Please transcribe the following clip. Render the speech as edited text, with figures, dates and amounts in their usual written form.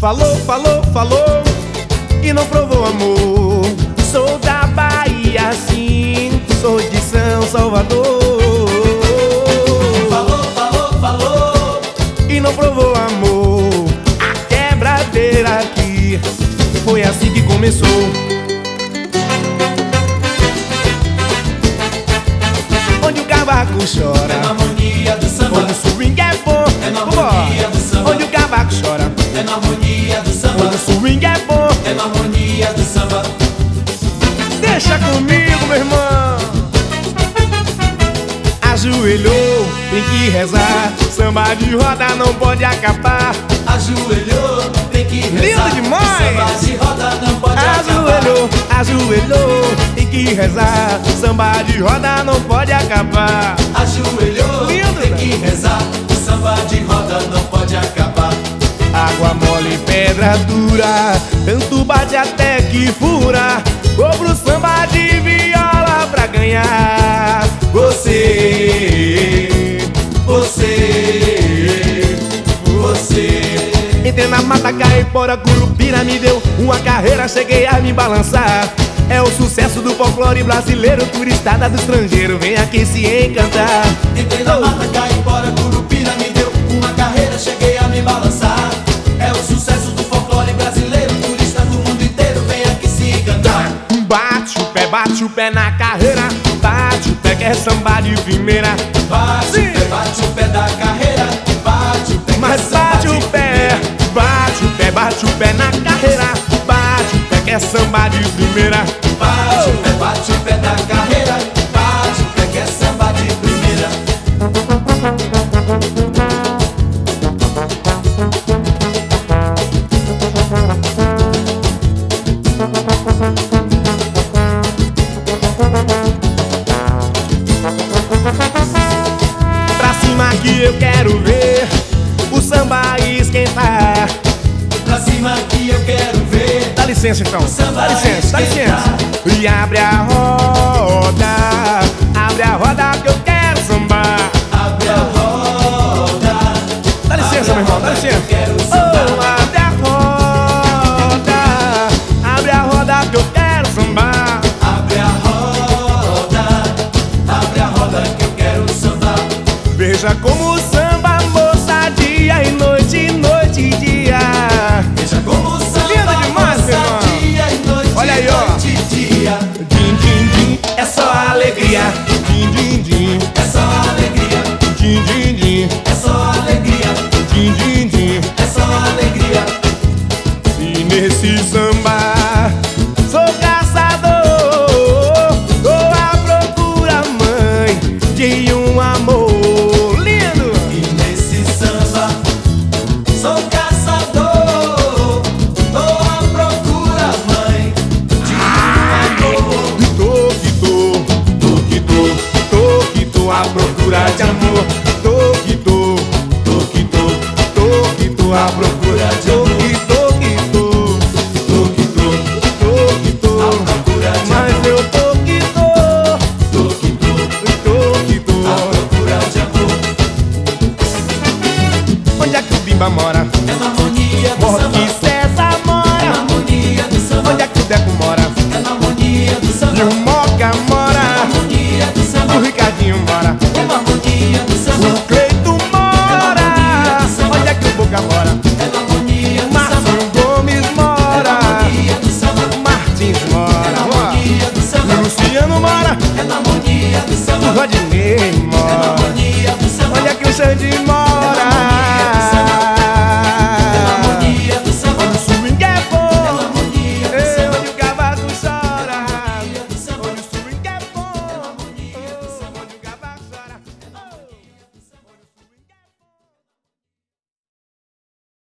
Falou, falou, falou e não provou amor. Sou da Bahia, sim, sou de São Salvador. Falou, falou, falou e não provou amor. A quebradeira aqui foi assim que começou. Onde o cavaco chora é na harmonia do samba. Onde o swing é bom é na harmonia do samba. Onde o cavaco chora é na harmonia do samba. Onde o swing é bom é na harmonia do samba. Deixa comigo, meu irmão. Ajoelhou, tem que rezar. Samba de roda não pode acabar. Ajoelhou, tem que rezar. Lindo demais. Samba de roda não pode Ajoelhou, acabar. ajoelhou, tem que rezar. Samba de roda não pode acabar. Ajoelhou, Lindo, tem que rezar. Samba de roda não pode acabar. Água mole, pedra dura, tanto bate até que fura. Vou pro samba de viola pra ganhar. Você, você, você. Entrei na mata, caipora, curupira me deu uma carreira, cheguei a me balançar. É o sucesso do folclore brasileiro, turistada do estrangeiro, vem aqui se encantar. Entrei na mata, caipora, curupira me deu uma carreira, cheguei a me balançar. É o sucesso do folclore brasileiro, turista do mundo inteiro, vem aqui se encantar. Bate o pé na carreira, bate o pé que é samba de primeira. Bate o pé da carreira, bate o pé que Mas é samba bate de o pé, bate o pé na carreira, bate o pé que é samba de primeira. Bate o pé da carreira, bate o pé que é samba de primeira. Pra cima que eu quero ver o samba esquentar. Pra cima que eu quero ver. Dá licença então, samba dá licença, dá licença. E abre a roda que eu quero sambar. Abre a roda. Dá licença, meu irmão, dá licença. Quero sambar. Abre a roda que eu quero sambar. Abre a roda que eu quero sambar. Veja como o samba, moça, dia e noite, noite e dia. Veja como o samba Lindo demais, meu irmão. passa dia e noite, Olha aí, ó. noite e dia. Din, din, din, É só alegria, din, din, din, é só alegria, din, din, din, é só alegria, din, din, din. é só alegria. E nesse samba sou caçador, tô à procura, mãe, de um amor lindo. E nesse samba sou caçador, tô à procura, mãe, de um amor. Tô à procura de amor. Tô à procura de amor. À procura de Mas amor. eu tô À procura de amor. Onde é que o Bimba mora? É na harmonia do Morro samba. que César É na mora. harmonia do samba. Onde é que o Deco mora? É na harmonia do E samba. o Moca É na mora. harmonia do O samba. Ricardinho mora. É na harmonia do samba. O Cleito mora. Onde é que o Boca mora? É na harmonia do samba. Márcio Gomes É na mora. harmonia do samba. Martins É na mora. harmonia do E samba. o Luciano mora. É na harmonia do O samba. Rodney